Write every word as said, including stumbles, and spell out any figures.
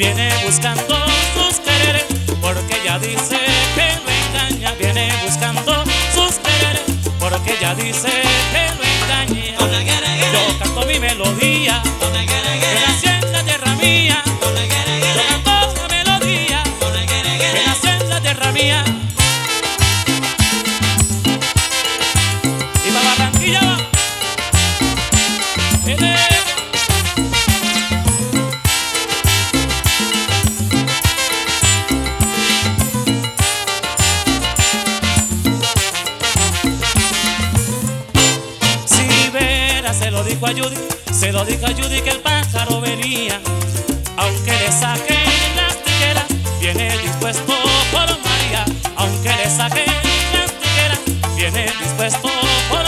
viene buscando sus quereres, porque ella dice que lo engaña. Viene buscando sus quereres, porque ella dice que lo engaña. Yo canto mi melodía, que nació en la tierra mía. Yo canto la melodía, que nació en la tierra mía. Y pa' Barranquilla va. Si vera, se lo dijo a Judy, se lo dijo a Judy que el pájaro venía. Aunque le saquen las tijeras, viene dispuesto por María. Aunque le saquen las tijeras, viene dispuesto por